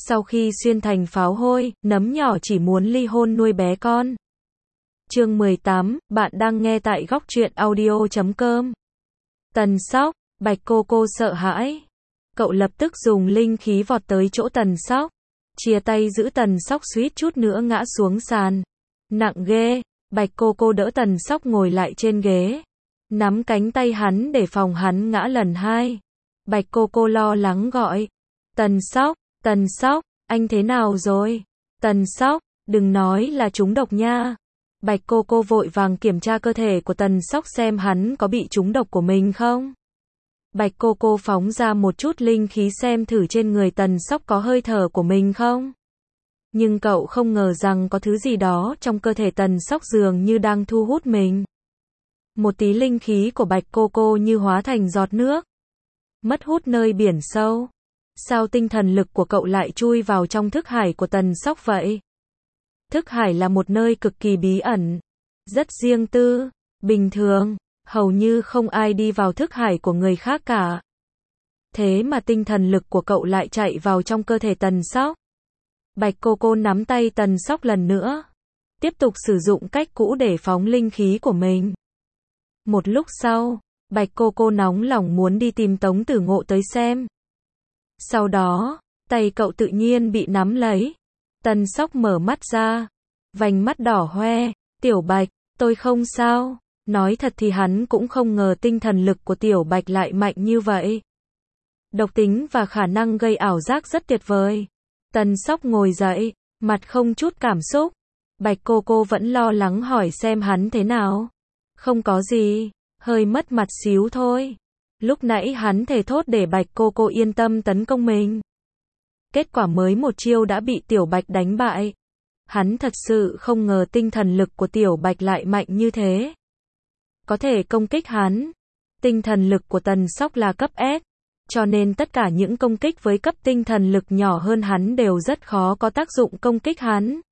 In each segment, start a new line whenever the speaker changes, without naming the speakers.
Sau khi xuyên thành pháo hôi, nấm nhỏ chỉ muốn ly hôn nuôi bé con. Chương 18, bạn đang nghe tại góc truyện audio.com. Tần Sóc, Bạch Cô Cô sợ hãi. Cậu lập tức dùng linh khí vọt tới chỗ Tần Sóc. Chia tay giữ Tần Sóc suýt chút nữa ngã xuống sàn. Nặng ghê, Bạch Cô Cô đỡ Tần Sóc ngồi lại trên ghế. Nắm cánh tay hắn để phòng hắn ngã lần hai. Bạch Cô Cô lo lắng gọi. Tần Sóc, anh thế nào rồi? Tần Sóc, đừng nói là trúng độc nha. Bạch Cô Cô vội vàng kiểm tra cơ thể của Tần Sóc xem hắn có bị trúng độc của mình không. Bạch Cô Cô phóng ra một chút linh khí xem thử trên người Tần Sóc có hơi thở của mình không. Nhưng cậu không ngờ rằng có thứ gì đó trong cơ thể Tần Sóc dường như đang thu hút mình. Một tí linh khí của Bạch Cô Cô như hóa thành giọt nước. Mất hút nơi biển sâu. Sao tinh thần lực của cậu lại chui vào trong thức hải của Tần Sóc vậy? Thức hải là một nơi cực kỳ bí ẩn, rất riêng tư, bình thường, hầu như không ai đi vào thức hải của người khác cả. Thế mà tinh thần lực của cậu lại chạy vào trong cơ thể Tần Sóc. Bạch Cô Cô nắm tay Tần Sóc lần nữa, tiếp tục sử dụng cách cũ để phóng linh khí của mình. Một lúc sau, Bạch Cô Cô nóng lòng muốn đi tìm Tống Tử Ngộ tới xem. Sau đó, tay cậu tự nhiên bị nắm lấy. Tần Sóc mở mắt ra, vành mắt đỏ hoe. Tiểu Bạch, tôi không sao. Nói thật thì hắn cũng không ngờ tinh thần lực của Tiểu Bạch lại mạnh như vậy. Độc tính và khả năng gây ảo giác rất tuyệt vời. Tần Sóc ngồi dậy, mặt không chút cảm xúc. Bạch Cô Cô vẫn lo lắng hỏi xem hắn thế nào. Không có gì, hơi mất mặt xíu thôi. Lúc nãy hắn thề thốt để Bạch Cô Cô yên tâm tấn công mình. Kết quả mới một chiêu đã bị Tiểu Bạch đánh bại. Hắn thật sự không ngờ tinh thần lực của Tiểu Bạch lại mạnh như thế. Có thể công kích hắn. Tinh thần lực của Tần Sóc là cấp S, cho nên tất cả những công kích với cấp tinh thần lực nhỏ hơn hắn đều rất khó có tác dụng công kích hắn.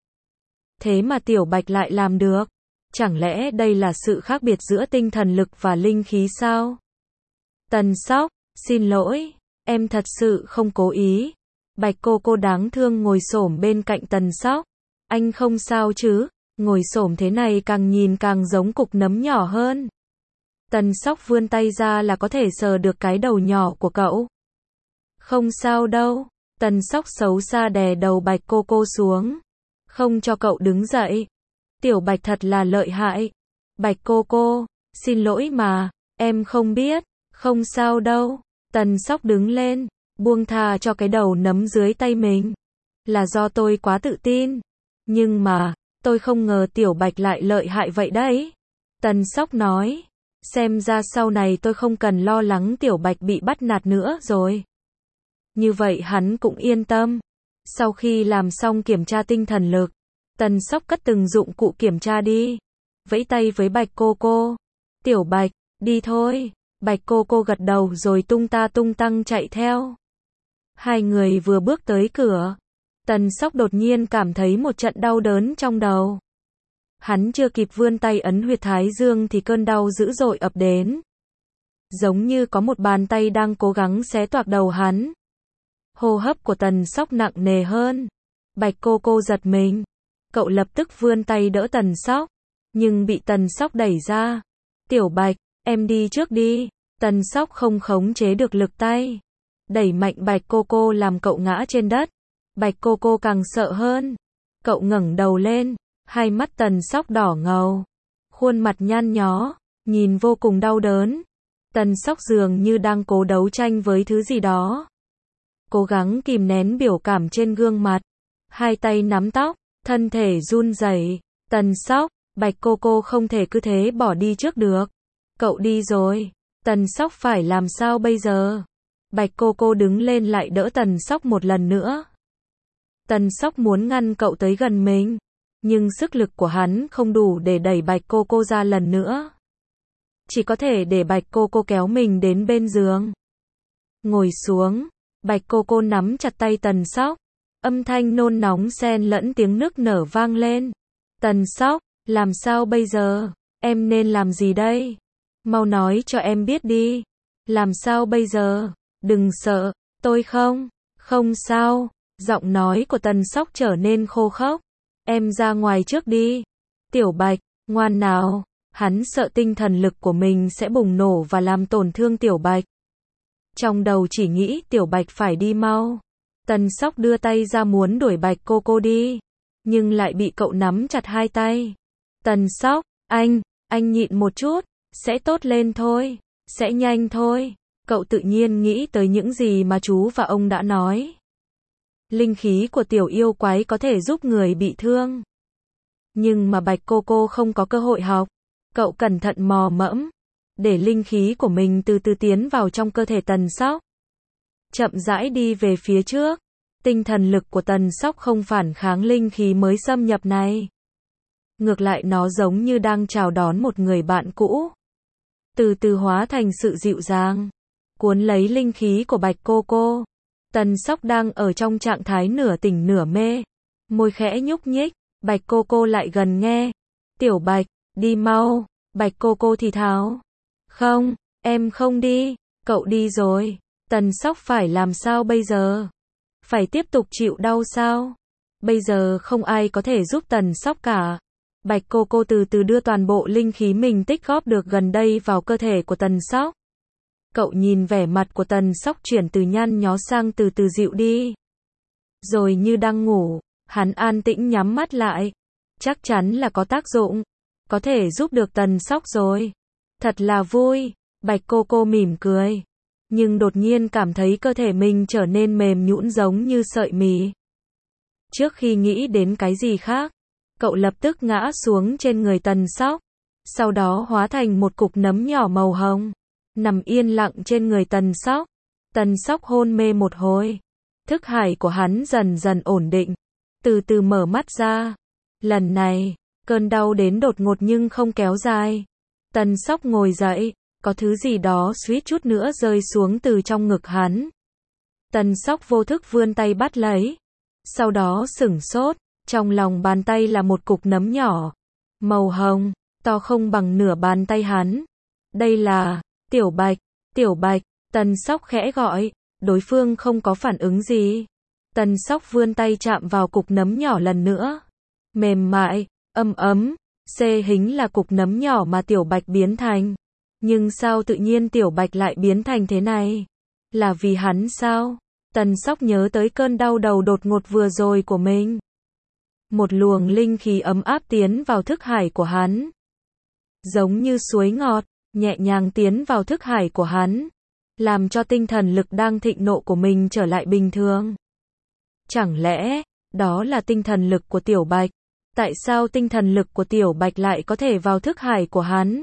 Thế mà Tiểu Bạch lại làm được. Chẳng lẽ đây là sự khác biệt giữa tinh thần lực và linh khí sao? Tần Sóc, xin lỗi, em thật sự không cố ý. Bạch Cô Cô đáng thương ngồi xổm bên cạnh Tần Sóc. Anh không sao chứ? Ngồi xổm thế này càng nhìn càng giống cục nấm nhỏ hơn. Tần Sóc vươn tay ra là có thể sờ được cái đầu nhỏ của cậu. Không sao đâu. Tần Sóc xấu xa đè đầu Bạch Cô Cô xuống, không cho cậu đứng dậy. Tiểu Bạch thật là lợi hại. Bạch Cô Cô, xin lỗi mà, em không biết. Không sao đâu. Tần Sóc đứng lên, buông tha cho cái đầu nấm dưới tay mình. Là do tôi quá tự tin. Nhưng mà, tôi không ngờ Tiểu Bạch lại lợi hại vậy đấy. Tần Sóc nói, xem ra sau này tôi không cần lo lắng Tiểu Bạch bị bắt nạt nữa rồi. Như vậy hắn cũng yên tâm. Sau khi làm xong kiểm tra tinh thần lực, Tần Sóc cất từng dụng cụ kiểm tra đi. Vẫy tay với Bạch Cô Cô. Tiểu Bạch, đi thôi. Bạch Cô Cô gật đầu rồi tung ta tung tăng chạy theo. Hai người vừa bước tới cửa, Tần Sóc đột nhiên cảm thấy một trận đau đớn trong đầu. Hắn chưa kịp vươn tay ấn huyệt thái dương thì cơn đau dữ dội ập đến. Giống như có một bàn tay đang cố gắng xé toạc đầu hắn. Hô hấp của Tần Sóc nặng nề hơn. Bạch Cô Cô giật mình. Cậu lập tức vươn tay đỡ Tần Sóc, nhưng bị Tần Sóc đẩy ra. Tiểu Bạch, em đi trước đi. Tần Sóc không khống chế được lực tay, đẩy mạnh Bạch Cô Cô làm cậu ngã trên đất. Bạch Cô Cô càng sợ hơn. Cậu ngẩng đầu lên, hai mắt Tần Sóc đỏ ngầu, khuôn mặt nhăn nhó, nhìn vô cùng đau đớn. Tần Sóc dường như đang cố đấu tranh với thứ gì đó, cố gắng kìm nén biểu cảm trên gương mặt. Hai tay nắm tóc, thân thể run rẩy. Tần Sóc, Bạch Cô Cô không thể cứ thế bỏ đi trước được. Cậu đi rồi, Tần Sóc phải làm sao bây giờ? Bạch Cô Cô đứng lên lại đỡ Tần Sóc một lần nữa. Tần Sóc muốn ngăn cậu tới gần mình, nhưng sức lực của hắn không đủ để đẩy Bạch Cô Cô ra lần nữa. Chỉ có thể để Bạch Cô Cô kéo mình đến bên giường. Ngồi xuống, Bạch Cô Cô nắm chặt tay Tần Sóc. Âm thanh nôn nóng xen lẫn tiếng nức nở vang lên. Tần Sóc, làm sao bây giờ? Em nên làm gì đây? Mau nói cho em biết đi. Làm sao bây giờ? Đừng sợ, tôi không sao. Giọng nói của Tần Sóc trở nên khô khốc. Em ra ngoài trước đi. Tiểu Bạch, ngoan nào. Hắn sợ tinh thần lực của mình sẽ bùng nổ và làm tổn thương Tiểu Bạch. Trong đầu chỉ nghĩ Tiểu Bạch phải đi mau. Tần Sóc đưa tay ra muốn đuổi Bạch Cô đi. Nhưng lại bị cậu nắm chặt hai tay. Tần Sóc, anh nhịn một chút. Sẽ tốt lên thôi. Sẽ nhanh thôi. Cậu tự nhiên nghĩ tới những gì mà chú và ông đã nói. Linh khí của tiểu yêu quái có thể giúp người bị thương. Nhưng mà Bạch Cô không có cơ hội học. Cậu cẩn thận mò mẫm. Để linh khí của mình từ từ tiến vào trong cơ thể Tần Sóc. Chậm rãi đi về phía trước. Tinh thần lực của Tần Sóc không phản kháng linh khí mới xâm nhập này. Ngược lại nó giống như đang chào đón một người bạn cũ. Từ từ hóa thành sự dịu dàng. Cuốn lấy linh khí của Bạch Cô. Tần Sóc đang ở trong trạng thái nửa tỉnh nửa mê. Môi khẽ nhúc nhích. Bạch Cô lại gần nghe. Tiểu Bạch, đi mau. Bạch Cô thì thào. Không, em không đi. Cậu đi rồi. Tần Sóc phải làm sao bây giờ? Phải tiếp tục chịu đau sao? Bây giờ không ai có thể giúp Tần Sóc cả. Bạch Cô từ từ đưa toàn bộ linh khí mình tích góp được gần đây vào cơ thể của Tần Sóc. Cậu nhìn vẻ mặt của Tần Sóc chuyển từ nhăn nhó sang từ từ dịu đi. Rồi như đang ngủ, hắn an tĩnh nhắm mắt lại. Chắc chắn là có tác dụng. Có thể giúp được Tần Sóc rồi. Thật là vui. Bạch Cô mỉm cười. Nhưng đột nhiên cảm thấy cơ thể mình trở nên mềm nhũn giống như sợi mì. Trước khi nghĩ đến cái gì khác, cậu lập tức ngã xuống trên người Tần Sóc. Sau đó hóa thành một cục nấm nhỏ màu hồng. Nằm yên lặng trên người Tần Sóc. Tần Sóc hôn mê một hồi. Thức hải của hắn dần dần ổn định. Từ từ mở mắt ra. Lần này, cơn đau đến đột ngột nhưng không kéo dài. Tần Sóc ngồi dậy. Có thứ gì đó suýt chút nữa rơi xuống từ trong ngực hắn. Tần Sóc vô thức vươn tay bắt lấy. Sau đó sửng sốt. Trong lòng bàn tay là một cục nấm nhỏ. Màu hồng. To không bằng nửa bàn tay hắn. Đây là... Tiểu Bạch. Tiểu Bạch. Tần Sóc khẽ gọi. Đối phương không có phản ứng gì. Tần Sóc vươn tay chạm vào cục nấm nhỏ lần nữa. Mềm mại. Ấm. Hình là cục nấm nhỏ mà Tiểu Bạch biến thành. Nhưng sao tự nhiên Tiểu Bạch lại biến thành thế này? Là vì hắn sao? Tần Sóc nhớ tới cơn đau đầu đột ngột vừa rồi của mình. Một luồng linh khí ấm áp tiến vào thức hải của hắn. Giống như suối ngọt, nhẹ nhàng tiến vào thức hải của hắn. Làm cho tinh thần lực đang thịnh nộ của mình trở lại bình thường. Chẳng lẽ, đó là tinh thần lực của Tiểu Bạch? Tại sao tinh thần lực của Tiểu Bạch lại có thể vào thức hải của hắn?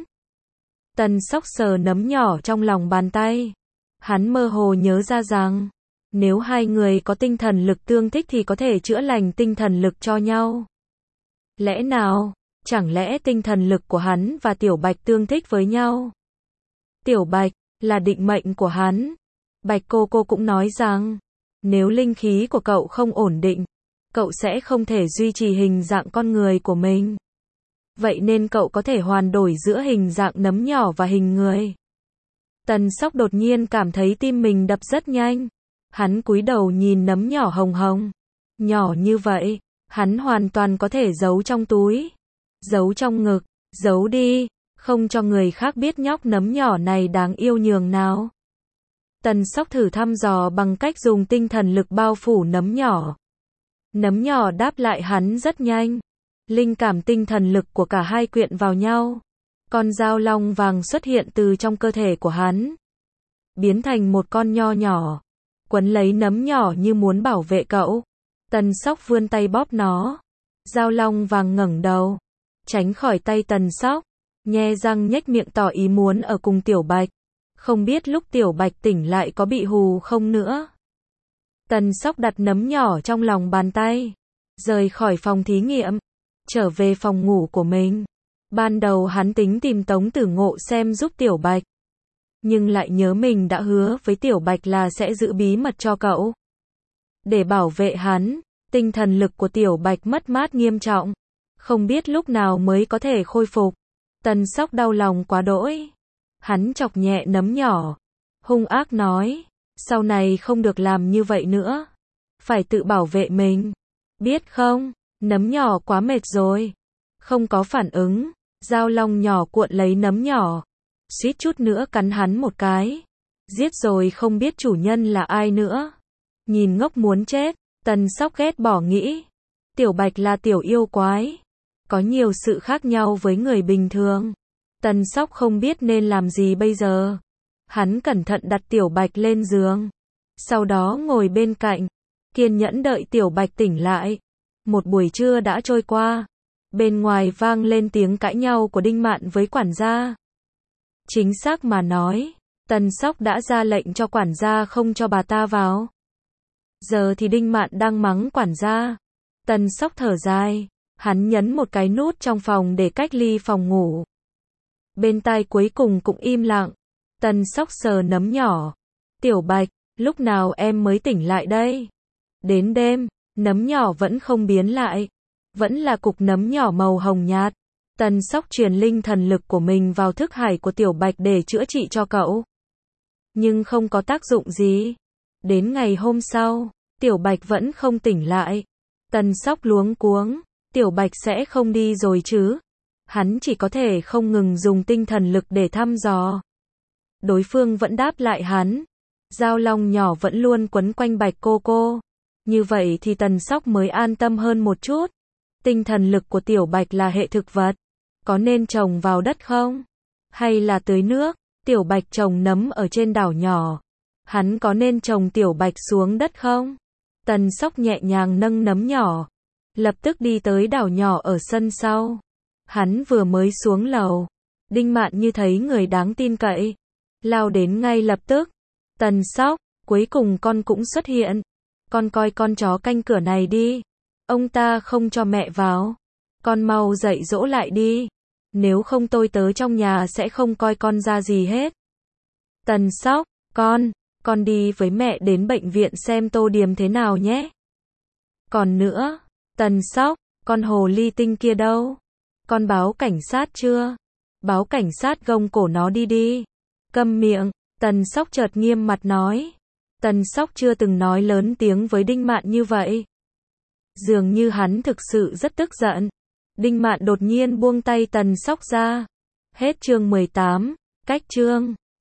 Tần Sóc sờ nấm nhỏ trong lòng bàn tay. Hắn mơ hồ nhớ ra rằng, nếu hai người có tinh thần lực tương thích thì có thể chữa lành tinh thần lực cho nhau. Lẽ nào, chẳng lẽ tinh thần lực của hắn và Tiểu Bạch tương thích với nhau? Tiểu Bạch, là định mệnh của hắn. Bạch Cô cũng nói rằng, nếu linh khí của cậu không ổn định, cậu sẽ không thể duy trì hình dạng con người của mình. Vậy nên cậu có thể hoàn đổi giữa hình dạng nấm nhỏ và hình người. Tần Sóc đột nhiên cảm thấy tim mình đập rất nhanh. Hắn cúi đầu nhìn nấm nhỏ hồng hồng. Nhỏ như vậy, hắn hoàn toàn có thể giấu trong túi, giấu trong ngực, giấu đi, không cho người khác biết nhóc nấm nhỏ này đáng yêu nhường nào. Tần Sóc thử thăm dò bằng cách dùng tinh thần lực bao phủ nấm nhỏ. Nấm nhỏ đáp lại hắn rất nhanh. Linh cảm tinh thần lực của cả hai quyện vào nhau. Con dao long vàng xuất hiện từ trong cơ thể của hắn. Biến thành một con nho nhỏ. Quấn lấy nấm nhỏ như muốn bảo vệ cậu. Tần Sóc vươn tay bóp nó. Dao long vàng ngẩng đầu. Tránh khỏi tay Tần Sóc. Nhe răng nhếch miệng tỏ ý muốn ở cùng Tiểu Bạch. Không biết lúc Tiểu Bạch tỉnh lại có bị hù không nữa. Tần Sóc đặt nấm nhỏ trong lòng bàn tay. Rời khỏi phòng thí nghiệm. Trở về phòng ngủ của mình. Ban đầu hắn tính tìm Tống Tử Ngộ xem giúp Tiểu Bạch. Nhưng lại nhớ mình đã hứa với Tiểu Bạch là sẽ giữ bí mật cho cậu. Để bảo vệ hắn, tinh thần lực của Tiểu Bạch mất mát nghiêm trọng. Không biết lúc nào mới có thể khôi phục. Tần Sóc đau lòng quá đỗi. Hắn chọc nhẹ nấm nhỏ. Hung ác nói. Sau này không được làm như vậy nữa. phải tự bảo vệ mình. Biết không, nấm nhỏ quá mệt rồi. Không có phản ứng, dao long nhỏ cuộn lấy nấm nhỏ, suýt chút nữa cắn hắn một cái. Giết rồi không biết chủ nhân là ai nữa. Nhìn ngốc muốn chết, Tần Sóc ghét bỏ nghĩ. Tiểu Bạch là tiểu yêu quái, có nhiều sự khác nhau với người bình thường. Tần Sóc không biết nên làm gì bây giờ. Hắn cẩn thận đặt Tiểu Bạch lên giường, sau đó ngồi bên cạnh, kiên nhẫn đợi Tiểu Bạch tỉnh lại. Một buổi trưa đã trôi qua, bên ngoài vang lên tiếng cãi nhau của Đinh Mạn với quản gia. Chính xác mà nói, Tần Sóc đã ra lệnh cho quản gia không cho bà ta vào. Giờ thì Đinh Mạn đang mắng quản gia. Tần Sóc thở dài, hắn nhấn một cái nút trong phòng để cách ly phòng ngủ. Bên tai cuối cùng cũng im lặng. Tần Sóc sờ nấm nhỏ. Tiểu Bạch, lúc nào em mới tỉnh lại đây? Đến đêm, nấm nhỏ vẫn không biến lại. Vẫn là cục nấm nhỏ màu hồng nhạt. Tần Sóc truyền linh thần lực của mình vào thức hải của Tiểu Bạch để chữa trị cho cậu. Nhưng không có tác dụng gì. Đến ngày hôm sau, Tiểu Bạch vẫn không tỉnh lại. Tần Sóc luống cuống, Tiểu Bạch sẽ không đi rồi chứ? Hắn chỉ có thể không ngừng dùng tinh thần lực để thăm dò. Đối phương vẫn đáp lại hắn. Dao long nhỏ vẫn luôn quấn quanh Bạch cô cô. Như vậy thì Tần Sóc mới an tâm hơn một chút. Tinh thần lực của Tiểu Bạch là hệ thực vật. Có nên trồng vào đất không? Hay là tưới nước? Tiểu Bạch trồng nấm ở trên đảo nhỏ. Hắn có nên trồng Tiểu Bạch xuống đất không? Tần Sóc nhẹ nhàng nâng nấm nhỏ, lập tức đi tới đảo nhỏ ở sân sau. Hắn vừa mới xuống lầu, Đinh Mạn như thấy người đáng tin cậy, lao đến ngay lập tức. Tần Sóc, cuối cùng con cũng xuất hiện. Con coi con chó canh cửa này đi. Ông ta không cho mẹ vào. Con mau dạy dỗ lại đi. Nếu không tôi tớ trong nhà sẽ không coi con ra gì hết. Tần Sóc, con đi với mẹ đến bệnh viện xem Tô Điềm thế nào nhé. Còn nữa, Tần Sóc, con hồ ly tinh kia đâu? Con báo cảnh sát chưa? Báo cảnh sát gông cổ nó đi. Câm miệng, Tần Sóc chợt nghiêm mặt nói. Tần Sóc chưa từng nói lớn tiếng với Đinh Mạn như vậy. Dường như hắn thực sự rất tức giận. Đinh Mạn đột nhiên buông tay Tần Sóc ra. Hết chương 18, cách chương.